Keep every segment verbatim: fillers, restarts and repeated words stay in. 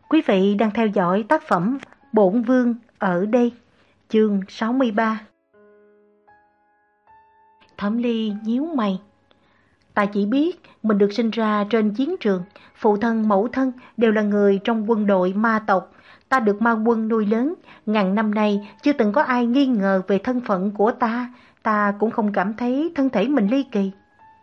Quý vị đang theo dõi tác phẩm Bổn Vương ở đây, chương sáu mươi ba. Thẩm Ly nhíu mày. Ta chỉ biết mình được sinh ra trên chiến trường, phụ thân mẫu thân đều là người trong quân đội ma tộc. Ta được ma quân nuôi lớn, ngàn năm nay chưa từng có ai nghi ngờ về thân phận của ta. Ta cũng không cảm thấy thân thể mình ly kỳ.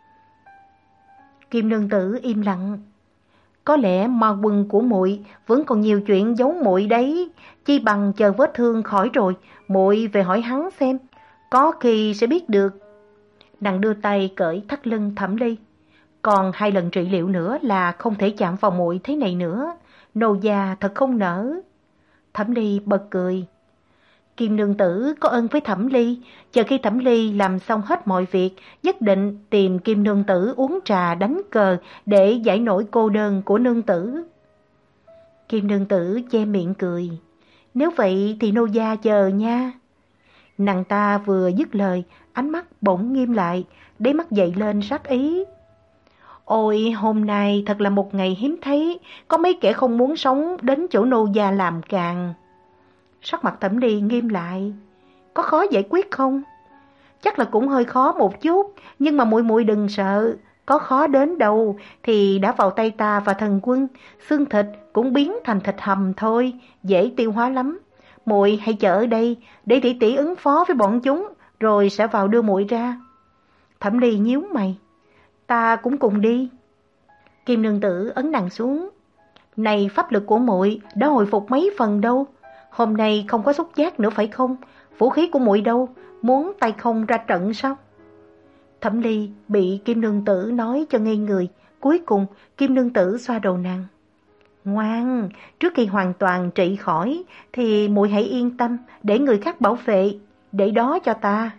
Kim nương tử im lặng. Có lẽ ma quân của muội vẫn còn nhiều chuyện giấu muội đấy, chi bằng chờ vết thương khỏi rồi, muội về hỏi hắn xem, có khi sẽ biết được. Nàng đưa tay cởi thắt lưng Thẩm Ly. Còn hai lần trị liệu nữa là không thể chạm vào muội thế này nữa, nô già thật không nỡ. Thẩm Ly bật cười. Kim nương tử có ơn với Thẩm Ly, chờ khi Thẩm Ly làm xong hết mọi việc, nhất định tìm Kim nương tử uống trà đánh cờ để giải nổi cô đơn của nương tử. Kim nương tử che miệng cười. Nếu vậy thì nô gia chờ nha. Nàng ta vừa dứt lời, ánh mắt bỗng nghiêm lại, đáy mắt dậy lên sát ý. Ôi, hôm nay thật là một ngày hiếm thấy, có mấy kẻ không muốn sống đến chỗ nô gia làm càng. Sắc mặt Thẩm Ly nghiêm lại. Có khó giải quyết không? Chắc là cũng hơi khó một chút, nhưng mà muội muội đừng sợ, có khó đến đâu thì đã vào tay ta và thần quân, xương thịt cũng biến thành thịt hầm thôi, dễ tiêu hóa lắm. Muội hãy chờ ở đây để tỷ tỷ ứng phó với bọn chúng, rồi sẽ vào đưa muội ra. Thẩm Ly nhíu mày. Ta cũng cùng đi. Kim nương tử ấn nàng xuống. Này, pháp lực của muội đã hồi phục mấy phần đâu. Hôm nay không có xúc giác nữa phải không? Vũ khí của muội đâu? Muốn tay không ra trận sao? Thẩm Ly bị Kim nương tử nói cho ngây người. Cuối cùng Kim nương tử xoa đầu nàng. Ngoan, trước khi hoàn toàn trị khỏi thì muội hãy yên tâm, để người khác bảo vệ, để đó cho ta.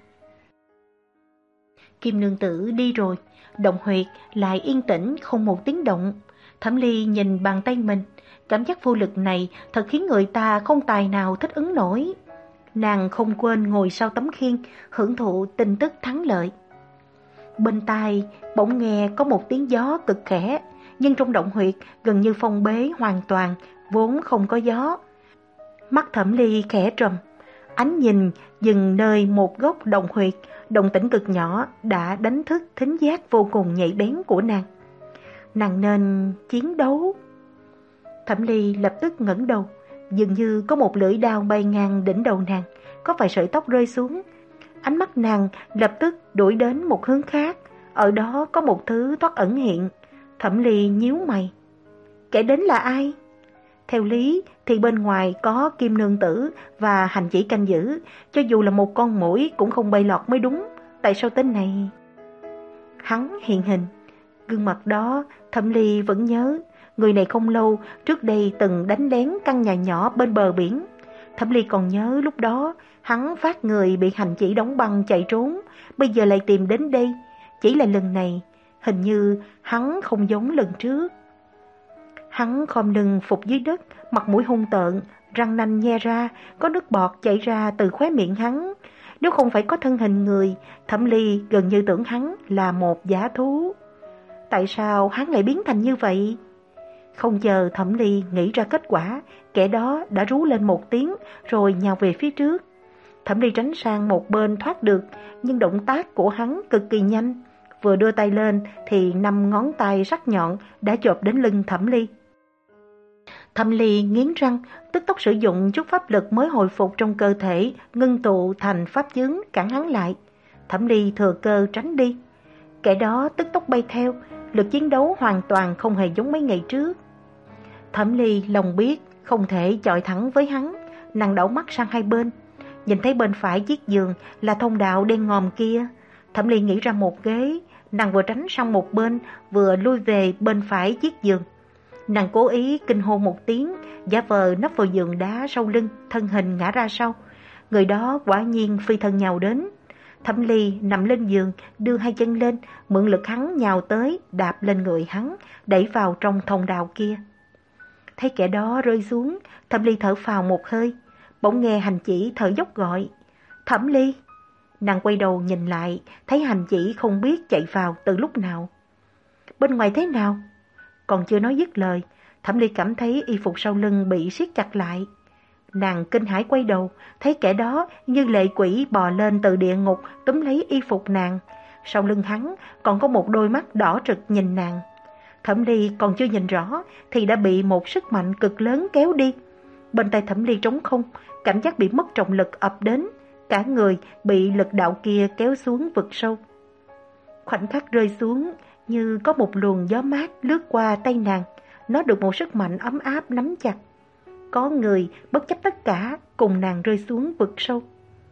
Kim nương tử đi rồi, động huyệt lại yên tĩnh không một tiếng động. Thẩm Ly nhìn bàn tay mình, cảm giác vô lực này thật khiến người ta không tài nào thích ứng nổi. Nàng không quên ngồi sau tấm khiên, hưởng thụ tin tức thắng lợi. Bên tai bỗng nghe có một tiếng gió cực khẽ, nhưng trong động huyệt gần như phong bế hoàn toàn, vốn không có gió. Mắt Thẩm Ly khẽ trầm, ánh nhìn dừng nơi một góc động huyệt, động tĩnh cực nhỏ đã đánh thức thính giác vô cùng nhạy bén của nàng. Nàng nên chiến đấu. Thẩm Ly lập tức ngẩng đầu, dường như có một lưỡi đao bay ngang đỉnh đầu nàng, có vài sợi tóc rơi xuống. Ánh mắt nàng lập tức đuổi đến một hướng khác, ở đó có một thứ thoát ẩn hiện. Thẩm Ly nhíu mày. Kẻ đến là ai? Theo lý thì bên ngoài có Kim nương tử và hành chỉ canh giữ, cho dù là một con muỗi cũng không bay lọt mới đúng. Tại sao tên này? Hắn hiện hình, gương mặt đó Thẩm Ly vẫn nhớ. Người này không lâu trước đây từng đánh lén căn nhà nhỏ bên bờ biển. Thẩm Ly còn nhớ lúc đó hắn phát người bị hành chỉ đóng băng chạy trốn, bây giờ lại tìm đến đây. Chỉ là lần này hình như hắn không giống lần trước. Hắn khom lưng phục dưới đất, mặt mũi hung tợn, răng nanh nhe ra, có nước bọt chảy ra từ khóe miệng hắn. Nếu không phải có thân hình người, Thẩm Ly gần như tưởng hắn là một dã thú. Tại sao hắn lại biến thành như vậy? Không chờ Thẩm Ly nghĩ ra kết quả, kẻ đó đã rú lên một tiếng rồi nhào về phía trước. Thẩm Ly tránh sang một bên thoát được, nhưng động tác của hắn cực kỳ nhanh. Vừa đưa tay lên thì năm ngón tay sắc nhọn đã chộp đến lưng Thẩm Ly. Thẩm Ly nghiến răng, tức tốc sử dụng chút pháp lực mới hồi phục trong cơ thể, ngưng tụ thành pháp chướng cản hắn lại. Thẩm Ly thừa cơ tránh đi. Kẻ đó tức tốc bay theo, lực chiến đấu hoàn toàn không hề giống mấy ngày trước. Thẩm Ly lòng biết không thể chọi thẳng với hắn, nàng đảo mắt sang hai bên, nhìn thấy bên phải chiếc giường là thông đạo đen ngòm kia. Thẩm Ly nghĩ ra một ghế, nàng vừa tránh sang một bên, vừa lui về bên phải chiếc giường. Nàng cố ý kinh hô một tiếng, giả vờ nấp vào giường đá sau lưng, thân hình ngã ra sau. Người đó quả nhiên phi thân nhào đến. Thẩm Ly nằm lên giường, đưa hai chân lên, mượn lực hắn nhào tới, đạp lên người hắn, đẩy vào trong thông đạo kia. Thấy kẻ đó rơi xuống, Thẩm Ly thở phào một hơi, bỗng nghe hành chỉ thở dốc gọi. Thẩm Ly! Nàng quay đầu nhìn lại, thấy hành chỉ không biết chạy vào từ lúc nào. Bên ngoài thế nào? Còn chưa nói dứt lời, Thẩm Ly cảm thấy y phục sau lưng bị siết chặt lại. Nàng kinh hãi quay đầu, thấy kẻ đó như lệ quỷ bò lên từ địa ngục túm lấy y phục nàng. Sau lưng hắn còn có một đôi mắt đỏ rực nhìn nàng. Thẩm Ly còn chưa nhìn rõ thì đã bị một sức mạnh cực lớn kéo đi. Bên tay Thẩm Ly trống không, cảm giác bị mất trọng lực ập đến, cả người bị lực đạo kia kéo xuống vực sâu. Khoảnh khắc rơi xuống, như có một luồng gió mát lướt qua tay nàng, nó được một sức mạnh ấm áp nắm chặt. Có người bất chấp tất cả cùng nàng rơi xuống vực sâu.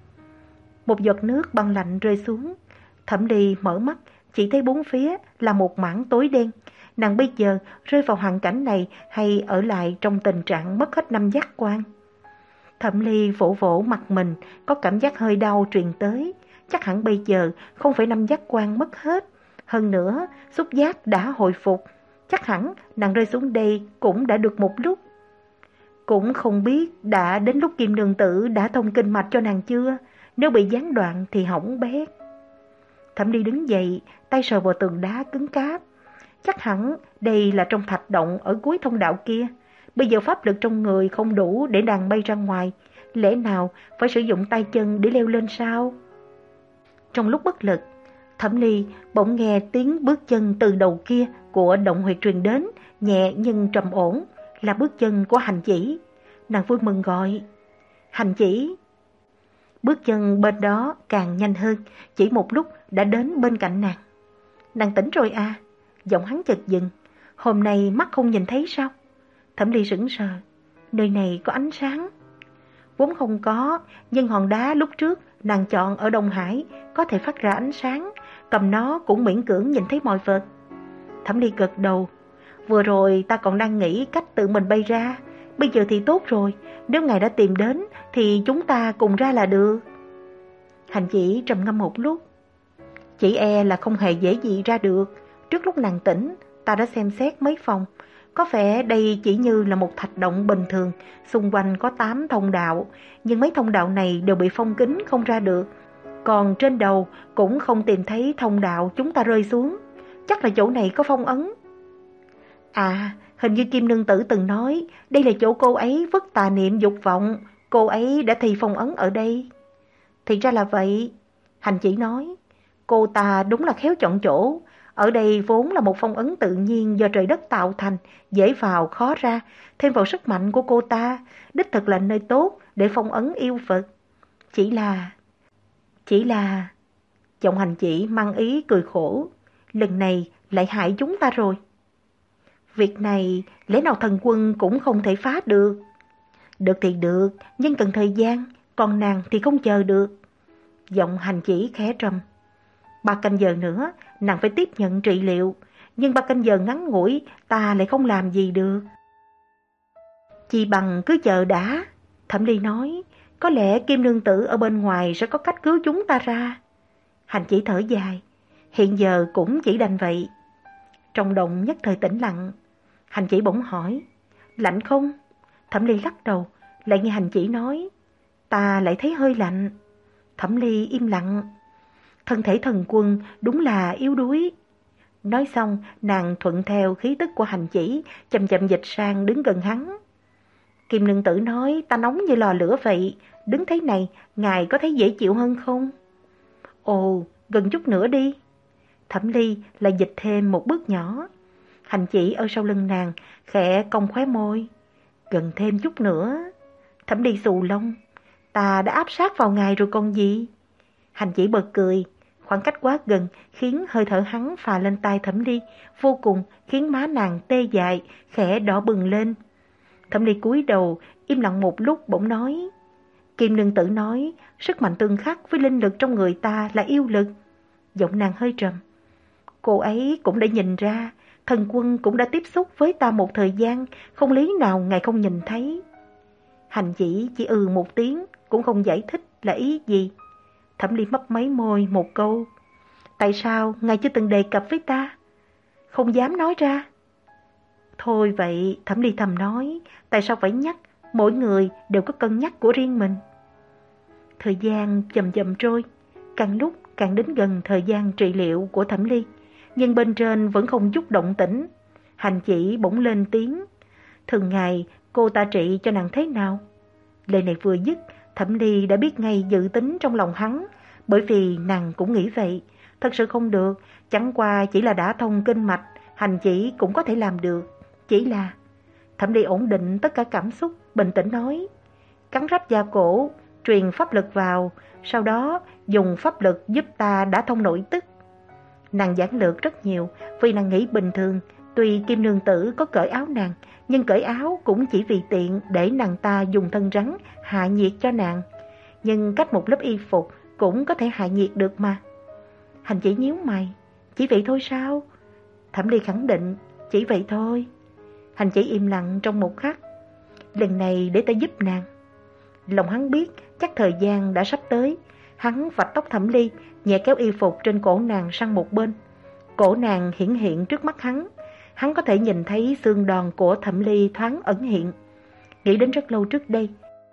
Một giọt nước băng lạnh rơi xuống. Thẩm Ly mở mắt, chỉ thấy bốn phía là một mảng tối đen. Nàng bây giờ rơi vào hoàn cảnh này hay ở lại trong tình trạng mất hết năm giác quan? Thẩm Ly vỗ vỗ mặt mình, có cảm giác hơi đau truyền tới. Chắc hẳn bây giờ không phải năm giác quan mất hết. Hơn nữa, xúc giác đã hồi phục. Chắc hẳn nàng rơi xuống đây cũng đã được một lúc. Cũng không biết đã đến lúc Kim Nương Tử đã thông kinh mạch cho nàng chưa. Nếu bị gián đoạn thì hỏng bét. Thẩm Ly đứng dậy, tay sờ vào tường đá cứng cáp. Chắc hẳn đây là trong thạch động ở cuối thông đạo kia. Bây giờ pháp lực trong người không đủ để nàng bay ra ngoài. Lẽ nào phải sử dụng tay chân để leo lên sao? Trong lúc bất lực, Thẩm Ly bỗng nghe tiếng bước chân từ đầu kia của động huyệt truyền đến, nhẹ nhưng trầm ổn, là bước chân của Hành Chỉ. Nàng vui mừng gọi, Hành Chỉ. Bước chân bên đó càng nhanh hơn, chỉ một lúc đã đến bên cạnh nàng. Nàng tỉnh rồi à? Giọng hắn chợt dừng. Hôm nay mắt không nhìn thấy sao? Thẩm Ly sững sờ. Nơi này có ánh sáng? Vốn không có, nhưng hòn đá lúc trước nàng chọn ở Đông Hải có thể phát ra ánh sáng, cầm nó cũng miễn cưỡng nhìn thấy mọi vật. Thẩm Ly gật đầu. Vừa rồi ta còn đang nghĩ cách tự mình bay ra, bây giờ thì tốt rồi, nếu ngài đã tìm đến thì chúng ta cùng ra là được. Hành Chỉ trầm ngâm một lúc. Chỉ e là không hề dễ gì ra được. Trước lúc nàng tỉnh, ta đã xem xét mấy phòng. Có vẻ đây chỉ như là một thạch động bình thường, xung quanh có tám thông đạo, nhưng mấy thông đạo này đều bị phong kín không ra được. Còn trên đầu cũng không tìm thấy thông đạo chúng ta rơi xuống. Chắc là chỗ này có phong ấn. À, hình như Kim Nương Tử từng nói đây là chỗ cô ấy vứt tà niệm dục vọng. Cô ấy đã thi phong ấn ở đây. Thì ra là vậy. Hành Chỉ nói, cô ta đúng là khéo chọn chỗ. Ở đây vốn là một phong ấn tự nhiên do trời đất tạo thành, dễ vào khó ra, thêm vào sức mạnh của cô ta, đích thực là nơi tốt để phong ấn yêu vật. Chỉ là... Chỉ là... Giọng Hành Chỉ mang ý cười khổ. Lần này lại hại chúng ta rồi. Việc này lẽ nào thần quân cũng không thể phá được? Được thì được, nhưng cần thời gian, còn nàng thì không chờ được. Giọng Hành Chỉ khẽ trầm. Ba canh giờ nữa, nàng phải tiếp nhận trị liệu, nhưng ba canh giờ ngắn ngủi, ta lại không làm gì được. Chỉ bằng cứ chờ đã. Thẩm Ly nói, có lẽ Kim Nương Tử ở bên ngoài sẽ có cách cứu chúng ta ra. Hành Chỉ thở dài, hiện giờ cũng chỉ đành vậy. Trong động nhất thời tĩnh lặng. Hành Chỉ bỗng hỏi, lạnh không? Thẩm Ly lắc đầu, lại nghe Hành Chỉ nói, ta lại thấy hơi lạnh. Thẩm Ly im lặng. Thân thể thần quân đúng là yếu đuối. Nói xong, nàng thuận theo khí tức của Hành Chỉ, chậm chậm dịch sang đứng gần hắn. Kim Nương Tử nói, ta nóng như lò lửa vậy, đứng thế này, ngài có thấy dễ chịu hơn không? Ồ, gần chút nữa đi. Thẩm Ly lại dịch thêm một bước nhỏ. Hành Chỉ ở sau lưng nàng, khẽ cong khóe môi. Gần thêm chút nữa. Thẩm Ly xù lông. Ta đã áp sát vào ngài rồi còn gì? Hành Chỉ bật cười. Khoảng cách quá gần khiến hơi thở hắn phà lên tai Thẩm Ly, vô cùng khiến má nàng tê dại, khẽ đỏ bừng lên. Thẩm Ly cúi đầu, im lặng một lúc bỗng nói. Kim Nương Tử nói, sức mạnh tương khắc với linh lực trong người ta là yêu lực. Giọng nàng hơi trầm. Cô ấy cũng đã nhìn ra, thần quân cũng đã tiếp xúc với ta một thời gian, không lý nào ngài không nhìn thấy. Hành Chỉ chỉ ừ một tiếng, cũng không giải thích là ý gì. Thẩm Ly mấp máy môi một câu. Tại sao ngài chưa từng đề cập với ta? Không dám nói ra. Thôi vậy, Thẩm Ly thầm nói, tại sao phải nhắc, mỗi người đều có cân nhắc của riêng mình. Thời gian chậm chậm trôi, càng lúc càng đến gần thời gian trị liệu của Thẩm Ly, nhưng bên trên vẫn không chút động tĩnh. Hành Chỉ bỗng lên tiếng. Thường ngày cô ta trị cho nàng thế nào? Lời này vừa dứt, Thẩm Ly đã biết ngay dự tính trong lòng hắn, bởi vì nàng cũng nghĩ vậy. Thật sự không được, chẳng qua chỉ là đã thông kinh mạch, hành chỉ cũng có thể làm được. Chỉ là... Thẩm Ly ổn định tất cả cảm xúc, bình tĩnh nói. Cắn rách da cổ, truyền pháp lực vào, sau đó dùng pháp lực giúp ta đã thông nội tức. Nàng giản lược rất nhiều, vì nàng nghĩ bình thường, tuy Kim Nương Tử có cởi áo nàng, nhưng cởi áo cũng chỉ vì tiện để nàng ta dùng thân rắn hạ nhiệt cho nàng. Nhưng cách một lớp y phục cũng có thể hạ nhiệt được mà. Hành chỉ nhíu mày, chỉ vậy thôi sao? Thẩm Ly khẳng định, chỉ vậy thôi. Hành chỉ im lặng trong một khắc. Lần này để ta giúp nàng. Lòng hắn biết chắc thời gian đã sắp tới. Hắn vạch tóc Thẩm Ly, nhẹ kéo y phục trên cổ nàng sang một bên. Cổ nàng hiển hiện trước mắt hắn. Hắn có thể nhìn thấy xương đòn của Thẩm Ly thoáng ẩn hiện. Nghĩ đến rất lâu trước đây,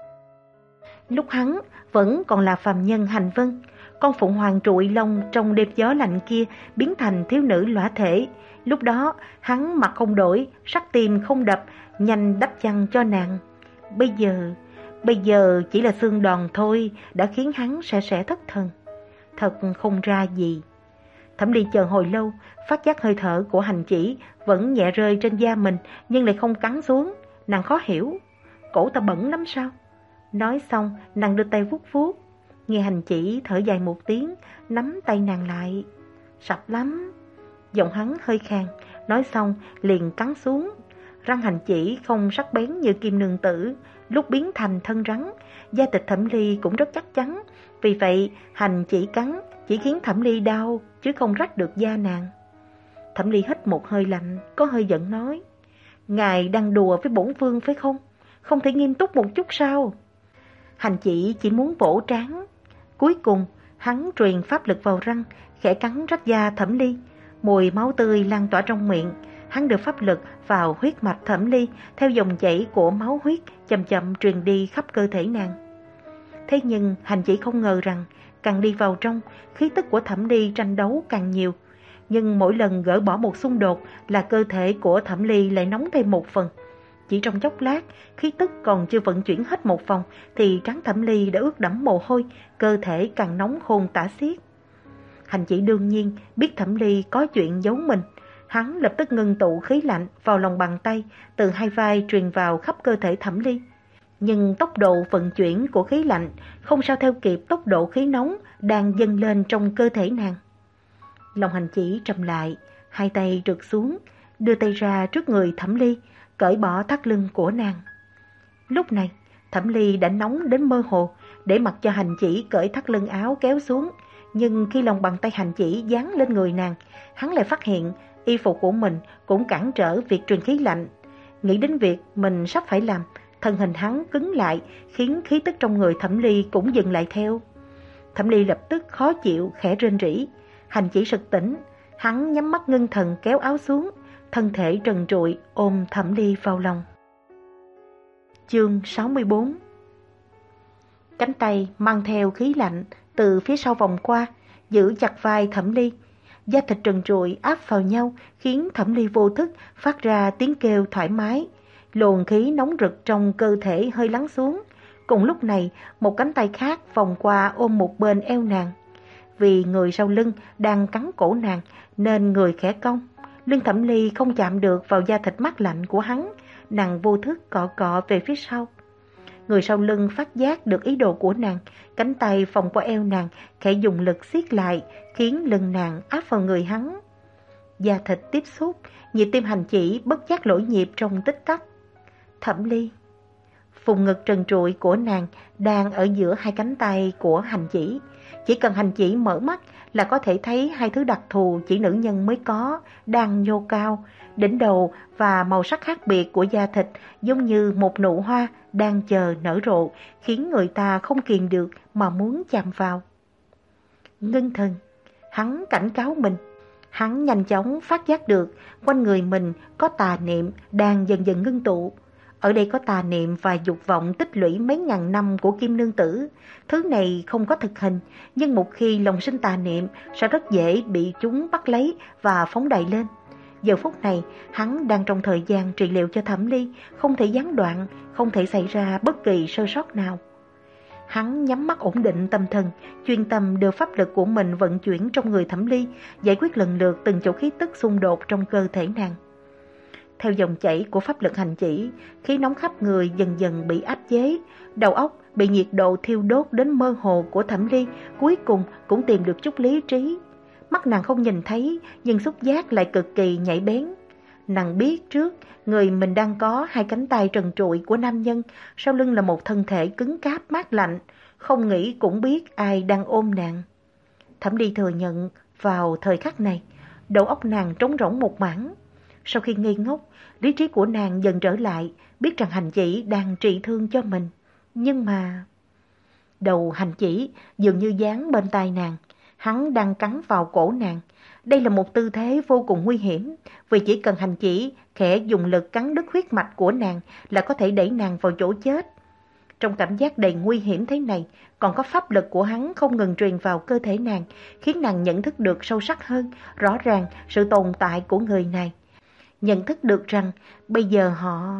lúc hắn vẫn còn là phàm nhân hành vân, con phụng hoàng trụi lông trong đêm gió lạnh kia biến thành thiếu nữ lõa thể. Lúc đó hắn mặt không đổi, sắc tim không đập, nhanh đắp chăn cho nàng. Bây giờ, bây giờ chỉ là xương đòn thôi đã khiến hắn sẽ sẽ thất thần. Thật không ra gì. Thẩm Ly chờ hồi lâu, phát giác hơi thở của hành chỉ vẫn nhẹ rơi trên da mình nhưng lại không cắn xuống. Nàng khó hiểu, cổ ta bẩn lắm sao? Nói xong, nàng đưa tay vuốt vuốt. Nghe hành chỉ thở dài một tiếng, nắm tay nàng lại. Sạch lắm. Giọng hắn hơi khàn, nói xong liền cắn xuống. Răng hành chỉ không sắc bén như Kim Nương Tử, lúc biến thành thân rắn. Da thịt Thẩm Ly cũng rất chắc chắn, vì vậy hành chỉ cắn chỉ khiến Thẩm Ly đau, chứ không rách được da nàng. Thẩm Ly hít một hơi lạnh, có hơi giận nói. Ngài đang đùa với bổn vương phải không? Không thể nghiêm túc một chút sao? Hành chỉ chỉ muốn vỗ trán. Cuối cùng, hắn truyền pháp lực vào răng, khẽ cắn rách da Thẩm Ly. Mùi máu tươi lan tỏa trong miệng. Hắn đưa pháp lực vào huyết mạch Thẩm Ly, theo dòng chảy của máu huyết chậm chậm truyền đi khắp cơ thể nàng. Thế nhưng hành chỉ không ngờ rằng, càng đi vào trong, khí tức của Thẩm Ly tranh đấu càng nhiều. Nhưng mỗi lần gỡ bỏ một xung đột là cơ thể của Thẩm Ly lại nóng thêm một phần. Chỉ trong chốc lát, khí tức còn chưa vận chuyển hết một vòng thì trán Thẩm Ly đã ướt đẫm mồ hôi, cơ thể càng nóng khôn tả xiết. Hành chỉ đương nhiên biết Thẩm Ly có chuyện giấu mình. Hắn lập tức ngưng tụ khí lạnh vào lòng bàn tay, từ hai vai truyền vào khắp cơ thể Thẩm Ly. Nhưng tốc độ vận chuyển của khí lạnh không sao theo kịp tốc độ khí nóng đang dâng lên trong cơ thể nàng. Lòng hành chỉ trầm lại, hai tay trượt xuống, đưa tay ra trước người Thẩm Ly, cởi bỏ thắt lưng của nàng. Lúc này, Thẩm Ly đã nóng đến mơ hồ, để mặc cho hành chỉ cởi thắt lưng áo kéo xuống. Nhưng khi lòng bàn tay hành chỉ dán lên người nàng, hắn lại phát hiện y phục của mình cũng cản trở việc truyền khí lạnh. Nghĩ đến việc mình sắp phải làm, thân hình hắn cứng lại, khiến khí tức trong người Thẩm Ly cũng dừng lại theo. Thẩm Ly lập tức khó chịu, khẽ rên rỉ. Hành chỉ sực tỉnh, hắn nhắm mắt ngưng thần kéo áo xuống, thân thể trần trụi ôm Thẩm Ly vào lòng. Chương sáu mươi bốn. Cánh tay mang theo khí lạnh từ phía sau vòng qua, giữ chặt vai Thẩm Ly. Da thịt trần trụi áp vào nhau, khiến Thẩm Ly vô thức phát ra tiếng kêu thoải mái. Luồng khí nóng rực trong cơ thể hơi lắng xuống. Cùng lúc này, một cánh tay khác vòng qua ôm một bên eo nàng. Vì người sau lưng đang cắn cổ nàng, nên người khẽ cong. Lưng Thẩm Ly không chạm được vào da thịt mát lạnh của hắn, nàng vô thức cọ cọ về phía sau. Người sau lưng phát giác được ý đồ của nàng, cánh tay vòng qua eo nàng, khẽ dùng lực siết lại, khiến lưng nàng áp vào người hắn. Da thịt tiếp xúc, nhịp tim hành chỉ bất giác lỗi nhịp trong tích tắc. Thẩm Ly. Vùng ngực trần trụi của nàng đang ở giữa hai cánh tay của hành chỉ. Chỉ cần hành chỉ mở mắt là có thể thấy hai thứ đặc thù chỉ nữ nhân mới có đang nhô cao. Đỉnh đầu và màu sắc khác biệt của da thịt giống như một nụ hoa đang chờ nở rộ, khiến người ta không kìm được mà muốn chạm vào. Ngưng thần, hắn cảnh cáo mình. Hắn nhanh chóng phát giác được quanh người mình có tà niệm đang dần dần ngưng tụ. Ở đây có tà niệm và dục vọng tích lũy mấy ngàn năm của Kim Nương Tử. Thứ này không có thực hình, nhưng một khi lòng sinh tà niệm sẽ rất dễ bị chúng bắt lấy và phóng đại lên. Giờ phút này, hắn đang trong thời gian trị liệu cho Thẩm Ly, không thể gián đoạn, không thể xảy ra bất kỳ sơ sót nào. Hắn nhắm mắt ổn định tâm thần, chuyên tâm đưa pháp lực của mình vận chuyển trong người Thẩm Ly, giải quyết lần lượt từng chỗ khí tức xung đột trong cơ thể nàng. Theo dòng chảy của pháp lực hành chỉ, khí nóng khắp người dần dần bị áp chế, đầu óc bị nhiệt độ thiêu đốt đến mơ hồ của Thẩm Ly cuối cùng cũng tìm được chút lý trí. Mắt nàng không nhìn thấy, nhưng xúc giác lại cực kỳ nhạy bén. Nàng biết trước, người mình đang có hai cánh tay trần trụi của nam nhân, sau lưng là một thân thể cứng cáp mát lạnh, không nghĩ cũng biết ai đang ôm nàng. Thẩm Ly thừa nhận, vào thời khắc này, đầu óc nàng trống rỗng một mảng. Sau khi ngây ngốc, lý trí của nàng dần trở lại, biết rằng hành chỉ đang trị thương cho mình. Nhưng mà... Đầu hành chỉ dường như dán bên tai nàng, hắn đang cắn vào cổ nàng. Đây là một tư thế vô cùng nguy hiểm, vì chỉ cần hành chỉ khẽ dùng lực cắn đứt huyết mạch của nàng là có thể đẩy nàng vào chỗ chết. Trong cảm giác đầy nguy hiểm thế này, còn có pháp lực của hắn không ngừng truyền vào cơ thể nàng, khiến nàng nhận thức được sâu sắc hơn, rõ ràng sự tồn tại của người này. Nhận thức được rằng bây giờ họ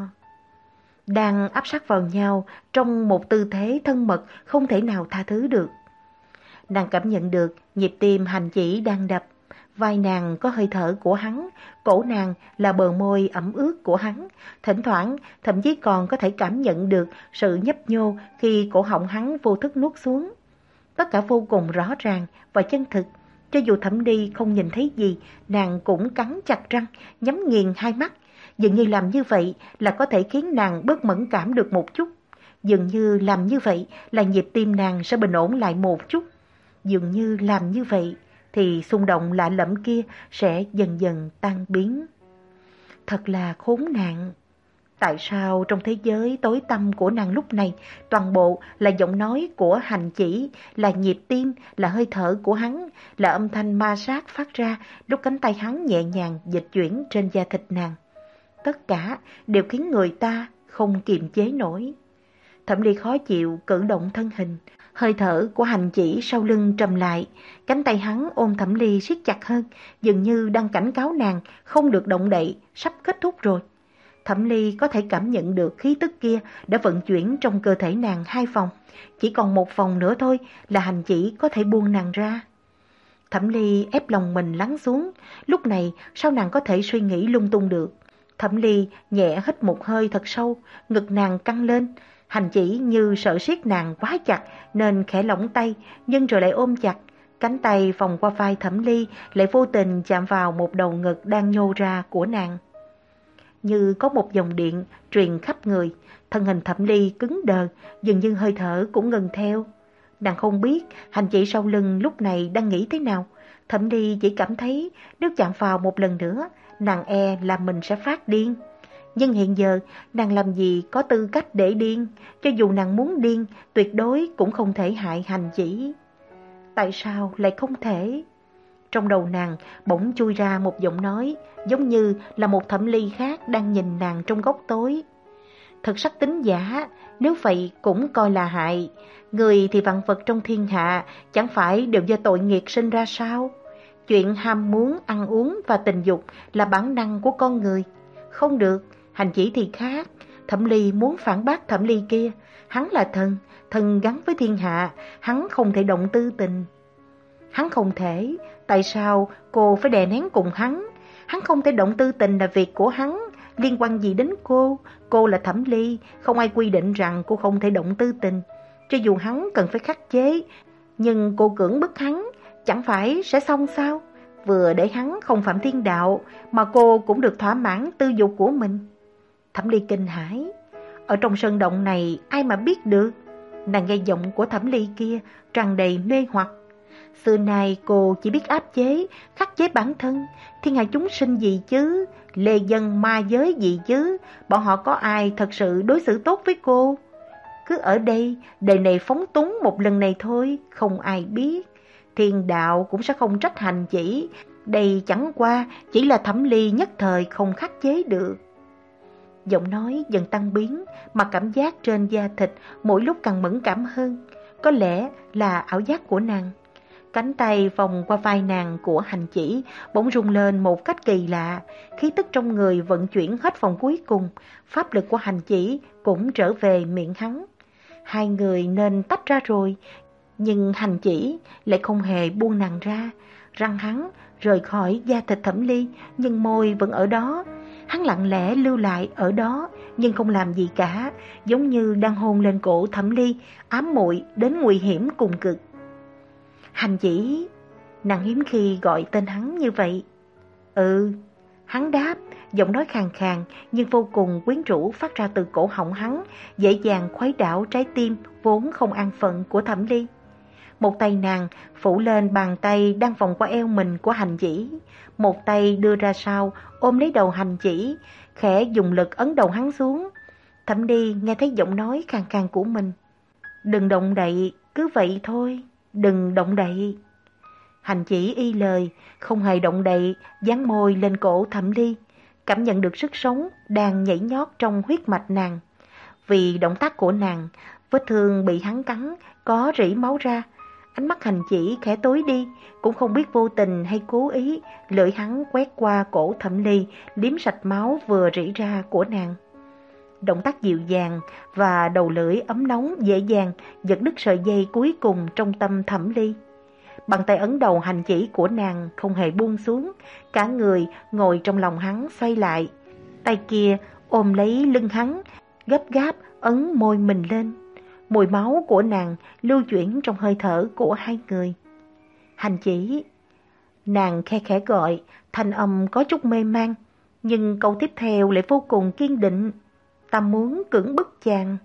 đang áp sát vào nhau trong một tư thế thân mật không thể nào tha thứ được. Nàng cảm nhận được nhịp tim hành chỉ đang đập, vai nàng có hơi thở của hắn, cổ nàng là bờ môi ẩm ướt của hắn, thỉnh thoảng thậm chí còn có thể cảm nhận được sự nhấp nhô khi cổ họng hắn vô thức nuốt xuống. Tất cả vô cùng rõ ràng và chân thực. Cho dù Thẩm Ly không nhìn thấy gì, nàng cũng cắn chặt răng, nhắm nghiền hai mắt. Dường như làm như vậy là có thể khiến nàng bớt mẫn cảm được một chút. Dường như làm như vậy là nhịp tim nàng sẽ bình ổn lại một chút. Dường như làm như vậy thì xung động lạ lẫm kia sẽ dần dần tan biến. Thật là khốn nạn. Tại sao trong thế giới tối tăm của nàng lúc này, toàn bộ là giọng nói của hành chỉ, là nhịp tim, là hơi thở của hắn, là âm thanh ma sát phát ra lúc cánh tay hắn nhẹ nhàng dịch chuyển trên da thịt nàng. Tất cả đều khiến người ta không kiềm chế nổi. Thẩm Ly khó chịu cử động thân hình, hơi thở của hành chỉ sau lưng trầm lại, cánh tay hắn ôm Thẩm Ly siết chặt hơn, dường như đang cảnh cáo nàng không được động đậy, sắp kết thúc rồi. Thẩm Ly có thể cảm nhận được khí tức kia đã vận chuyển trong cơ thể nàng hai vòng, chỉ còn một vòng nữa thôi là hành chỉ có thể buông nàng ra. Thẩm Ly ép lòng mình lắng xuống, lúc này sao nàng có thể suy nghĩ lung tung được. Thẩm Ly nhẹ hít một hơi thật sâu, ngực nàng căng lên. Hành chỉ như sợ siết nàng quá chặt nên khẽ lỏng tay, nhưng rồi lại ôm chặt. Cánh tay vòng qua vai Thẩm Ly lại vô tình chạm vào một đầu ngực đang nhô ra của nàng. Như có một dòng điện truyền khắp người, thân hình Thẩm Ly cứng đờ, dường như hơi thở cũng ngừng theo. Nàng không biết hành chỉ sau lưng lúc này đang nghĩ thế nào. Thẩm Ly chỉ cảm thấy nếu chạm vào một lần nữa, nàng e là mình sẽ phát điên. Nhưng hiện giờ nàng làm gì có tư cách để điên, cho dù nàng muốn điên, tuyệt đối cũng không thể hại hành chỉ. Tại sao lại không thể? Trong đầu nàng bỗng chui ra một giọng nói, giống như là một Thẩm Ly khác đang nhìn nàng trong góc tối. Thật sắc tính giả, nếu vậy cũng coi là hại. Người thì vạn vật trong thiên hạ, chẳng phải đều do tội nghiệp sinh ra sao? Chuyện ham muốn, ăn uống và tình dục là bản năng của con người. Không được, hành chỉ thì khác. Thẩm Ly muốn phản bác Thẩm Ly kia. Hắn là thần, thần gắn với thiên hạ, hắn không thể động tư tình. Hắn không thể, tại sao cô phải đè nén cùng hắn? Hắn không thể động tư tình là việc của hắn, liên quan gì đến cô? Cô là Thẩm Ly, không ai quy định rằng cô không thể động tư tình. Cho dù hắn cần phải khắc chế, nhưng cô cưỡng bức hắn, chẳng phải sẽ xong sao? Vừa để hắn không phạm thiên đạo, mà cô cũng được thỏa mãn tư dục của mình. Thẩm Ly kinh hãi. Ở trong sơn động này ai mà biết được? Nàng nghe giọng của Thẩm Ly kia tràn đầy mê hoặc. Xưa nay cô chỉ biết áp chế, khắc chế bản thân. Thiên hạ chúng sinh gì chứ? Lê dân ma giới gì chứ? Bọn họ có ai thật sự đối xử tốt với cô? Cứ ở đây, đời này phóng túng một lần này thôi, không ai biết. Thiên đạo cũng sẽ không trách hành chỉ. Đây chẳng qua chỉ là Thẩm Ly nhất thời không khắc chế được. Giọng nói dần tăng biến, mà cảm giác trên da thịt mỗi lúc càng mẫn cảm hơn. Có lẽ là ảo giác của nàng. Cánh tay vòng qua vai nàng của Hành Chỉ bỗng rung lên một cách kỳ lạ, khí tức trong người vận chuyển hết vòng cuối cùng, pháp lực của Hành Chỉ cũng trở về miệng hắn. Hai người nên tách ra rồi, nhưng Hành Chỉ lại không hề buông nàng ra. Răng hắn rời khỏi da thịt Thẩm Ly, nhưng môi vẫn ở đó. Hắn lặng lẽ lưu lại ở đó, nhưng không làm gì cả, giống như đang hôn lên cổ Thẩm Ly, ám muội đến nguy hiểm cùng cực. Hành Chỉ, nàng hiếm khi gọi tên hắn như vậy. Ừ, hắn đáp, giọng nói khàn khàn nhưng vô cùng quyến rũ phát ra từ cổ họng hắn, dễ dàng khuấy đảo trái tim vốn không an phận của Thẩm Ly. Một tay nàng phủ lên bàn tay đang vòng qua eo mình của Hành Chỉ, một tay đưa ra sau ôm lấy đầu Hành Chỉ, khẽ dùng lực ấn đầu hắn xuống. Thẩm Ly nghe thấy giọng nói khàn khàn của mình. Đừng động đậy, cứ vậy thôi, đừng động đậy. Hành Chỉ y lời, không hề động đậy, dán môi lên cổ Thẩm Ly, cảm nhận được sức sống đang nhảy nhót trong huyết mạch nàng. Vì động tác của nàng, vết thương bị hắn cắn có rỉ máu ra. Ánh mắt Hành Chỉ khẽ tối đi, cũng không biết vô tình hay cố ý, lưỡi hắn quét qua cổ Thẩm Ly, liếm sạch máu vừa rỉ ra của nàng. Động tác dịu dàng và đầu lưỡi ấm nóng dễ dàng giật đứt sợi dây cuối cùng trong tâm Thẩm Ly. Bàn tay ấn đầu Hành Chỉ của nàng không hề buông xuống, cả người ngồi trong lòng hắn xoay lại, tay kia ôm lấy lưng hắn, gấp gáp ấn môi mình lên. Mùi máu của nàng lưu chuyển trong hơi thở của hai người. Hành Chỉ, nàng khe khẽ gọi, thanh âm có chút mê man, nhưng câu tiếp theo lại vô cùng kiên định. Ta muốn cưỡng bức chàng.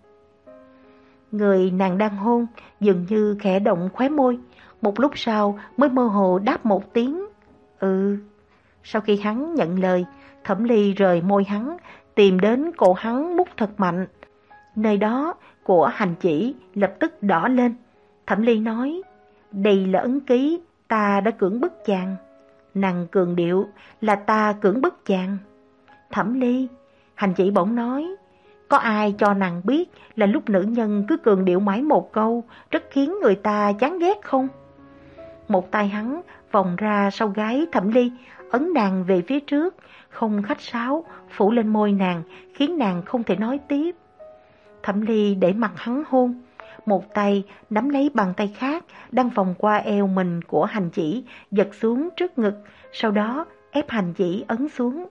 Người nàng đang hôn dường như khẽ động khóe môi, một lúc sau mới mơ hồ đáp một tiếng ừ. Sau khi hắn nhận lời, Thẩm Ly rời môi hắn, tìm đến cổ hắn mút thật mạnh. Nơi đó của Hành Chỉ lập tức đỏ lên. Thẩm Ly nói, đây là ấn ký ta đã cưỡng bức chàng. Nàng cường điệu, là ta cưỡng bức chàng. Thẩm Ly, Hành Chỉ bỗng nói, có ai cho nàng biết là lúc nữ nhân cứ cường điệu mãi một câu rất khiến người ta chán ghét không? Một tay hắn vòng ra sau gáy Thẩm Ly, ấn nàng về phía trước, không khách sáo, phủ lên môi nàng, khiến nàng không thể nói tiếp. Thẩm Ly để mặt hắn hôn, một tay nắm lấy bàn tay khác đang vòng qua eo mình của Hành Chỉ, giật xuống trước ngực, sau đó ép Hành Chỉ ấn xuống.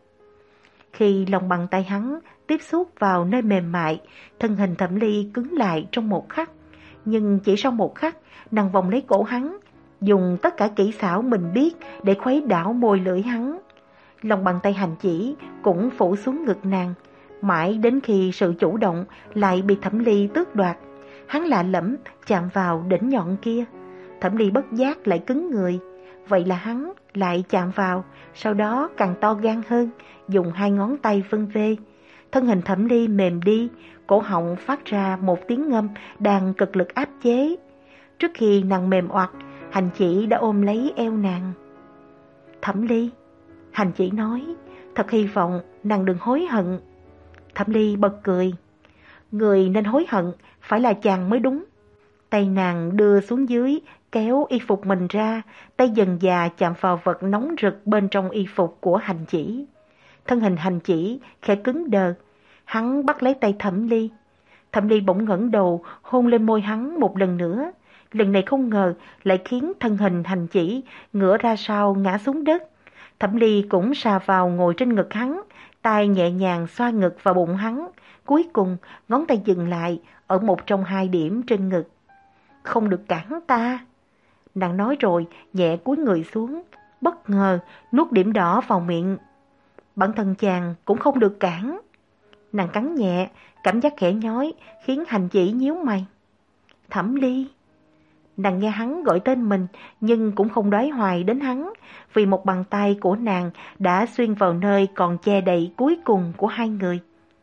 Khi lòng bàn tay hắn tiếp xúc vào nơi mềm mại, thân hình Thẩm Ly cứng lại trong một khắc, nhưng chỉ sau một khắc, nàng vòng lấy cổ hắn, dùng tất cả kỹ xảo mình biết để khuấy đảo môi lưỡi hắn. Lòng bàn tay Hành Chỉ cũng phủ xuống ngực nàng, mãi đến khi sự chủ động lại bị Thẩm Ly tước đoạt. Hắn lạ lẫm chạm vào đỉnh nhọn kia, Thẩm Ly bất giác lại cứng người. Vậy là hắn lại chạm vào, sau đó càng to gan hơn, dùng hai ngón tay vân vê. Thân hình Thẩm Ly mềm đi, cổ họng phát ra một tiếng ngâm đang cực lực áp chế. Trước khi nàng mềm oặt, Hành Chỉ đã ôm lấy eo nàng. Thẩm Ly, Hành Chỉ nói, thật hy vọng nàng đừng hối hận. Thẩm Ly bật cười, người nên hối hận phải là chàng mới đúng. Tay nàng đưa xuống dưới, kéo y phục mình ra, tay dần dà chạm vào vật nóng rực bên trong y phục của Hành Chỉ. Thân hình Hành Chỉ khẽ cứng đờ, hắn bắt lấy tay Thẩm Ly. Thẩm Ly bỗng ngẩng đầu, hôn lên môi hắn một lần nữa. Lần này không ngờ lại khiến thân hình Hành Chỉ ngửa ra sau ngã xuống đất. Thẩm Ly cũng sà vào ngồi trên ngực hắn, tay nhẹ nhàng xoa ngực và bụng hắn. Cuối cùng ngón tay dừng lại ở một trong hai điểm trên ngực. Không được cản ta, nàng nói rồi nhẹ cúi người xuống, bất ngờ nuốt điểm đỏ vào miệng. Bản thân chàng cũng không được cản. Nàng cắn nhẹ, cảm giác khẽ nhói khiến Hành Chỉ nhíu mày. Thẩm Ly. Nàng nghe hắn gọi tên mình nhưng cũng không đoái hoài đến hắn, vì một bàn tay của nàng đã xuyên vào nơi còn che đậy cuối cùng của hai người.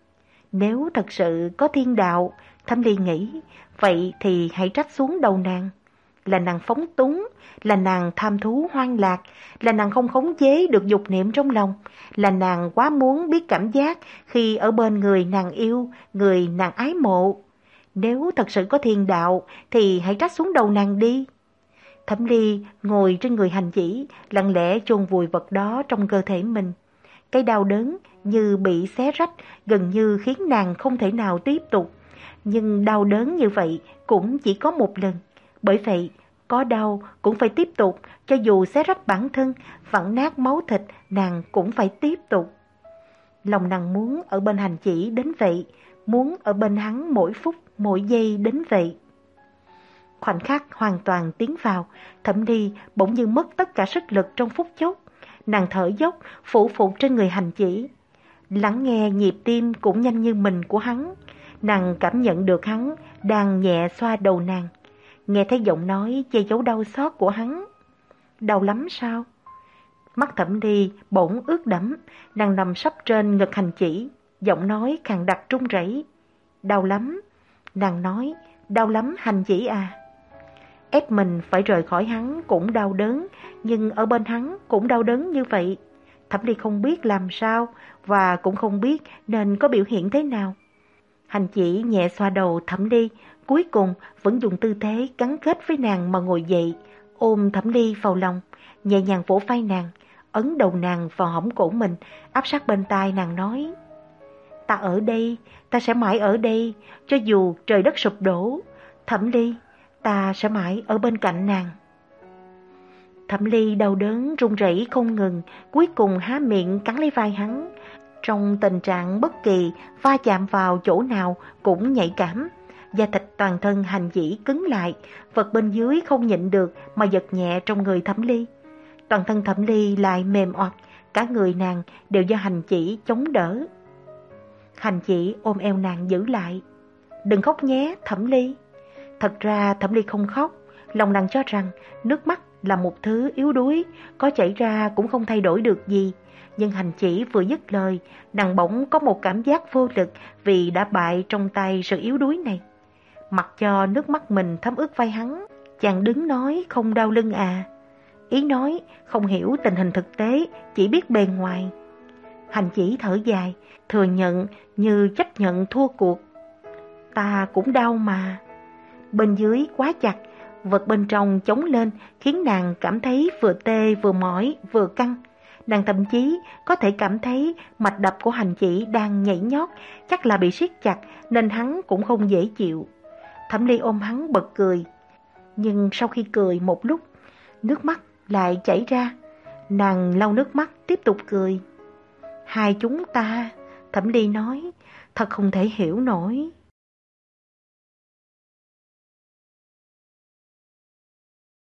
Nếu thật sự có thiên đạo, Thẩm Ly nghĩ, vậy thì hãy trách xuống đầu nàng. Là nàng phóng túng, là nàng tham thú hoang lạc, là nàng không khống chế được dục niệm trong lòng, là nàng quá muốn biết cảm giác khi ở bên người nàng yêu, người nàng ái mộ. Nếu thật sự có thiên đạo thì hãy trách xuống đầu nàng đi. Thẩm Ly ngồi trên người Hành Chỉ, lặng lẽ chôn vùi vật đó trong cơ thể mình. Cái đau đớn như bị xé rách, gần như khiến nàng không thể nào tiếp tục. Nhưng đau đớn như vậy cũng chỉ có một lần. Bởi vậy, có đau cũng phải tiếp tục, cho dù xé rách bản thân, vặn nát máu thịt, nàng cũng phải tiếp tục. Lòng nàng muốn ở bên Hành Chỉ đến vậy, muốn ở bên hắn mỗi phút, mỗi giây đến vậy. Khoảnh khắc hoàn toàn tiến vào, Thẩm Ly bỗng như mất tất cả sức lực trong phút chốc. Nàng thở dốc, phủ phục trên người Hành Chỉ, lắng nghe nhịp tim cũng nhanh như mình của hắn. Nàng cảm nhận được hắn đang nhẹ xoa đầu nàng, nghe thấy giọng nói che giấu đau xót của hắn. Đau lắm sao? Mắt Thẩm Ly bỗng ướt đẫm, nàng nằm sấp trên ngực Hành Chỉ, giọng nói khàn đặc run rẩy. Đau lắm, nàng nói, đau lắm Hành Chỉ à. Ép mình phải rời khỏi hắn cũng đau đớn, nhưng ở bên hắn cũng đau đớn như vậy. Thẩm Ly không biết làm sao và cũng không biết nên có biểu hiện thế nào. Hành Chỉ nhẹ xoa đầu Thẩm Ly, cuối cùng vẫn dùng tư thế gắn kết với nàng mà ngồi dậy, ôm Thẩm Ly vào lòng, nhẹ nhàng vỗ vai nàng, ấn đầu nàng vào hõm cổ mình, áp sát bên tai nàng nói: Ta ở đây, ta sẽ mãi ở đây, cho dù trời đất sụp đổ. Thẩm Ly, ta sẽ mãi ở bên cạnh nàng. Thẩm Ly đau đớn run rẩy không ngừng, cuối cùng há miệng cắn lấy vai hắn. Trong tình trạng bất kỳ, va chạm vào chỗ nào cũng nhạy cảm. Da thịt toàn thân Hành Chỉ cứng lại, vật bên dưới không nhịn được mà giật nhẹ trong người Thẩm Ly. Toàn thân Thẩm Ly lại mềm oặt, cả người nàng đều do Hành Chỉ chống đỡ. Hành Chỉ ôm eo nàng giữ lại. Đừng khóc nhé Thẩm Ly. Thật ra Thẩm Ly không khóc, lòng nàng cho rằng nước mắt là một thứ yếu đuối, có chảy ra cũng không thay đổi được gì. Nhưng Hành Chỉ vừa dứt lời, nàng bỗng có một cảm giác vô lực vì đã bại trong tay sự yếu đuối này. Mặc cho nước mắt mình thấm ướt vai hắn, chàng đứng nói không đau lưng à. Ý nói không hiểu tình hình thực tế, chỉ biết bề ngoài. Hành Chỉ thở dài, thừa nhận như chấp nhận thua cuộc. Ta cũng đau mà. Bên dưới quá chặt, vật bên trong chống lên khiến nàng cảm thấy vừa tê vừa mỏi vừa căng. Nàng thậm chí có thể cảm thấy mạch đập của Hành Chỉ đang nhảy nhót, chắc là bị siết chặt nên hắn cũng không dễ chịu. Thẩm Ly ôm hắn bật cười, nhưng sau khi cười một lúc, nước mắt lại chảy ra. Nàng lau nước mắt tiếp tục cười. Hai chúng ta, Thẩm Ly nói, thật không thể hiểu nổi.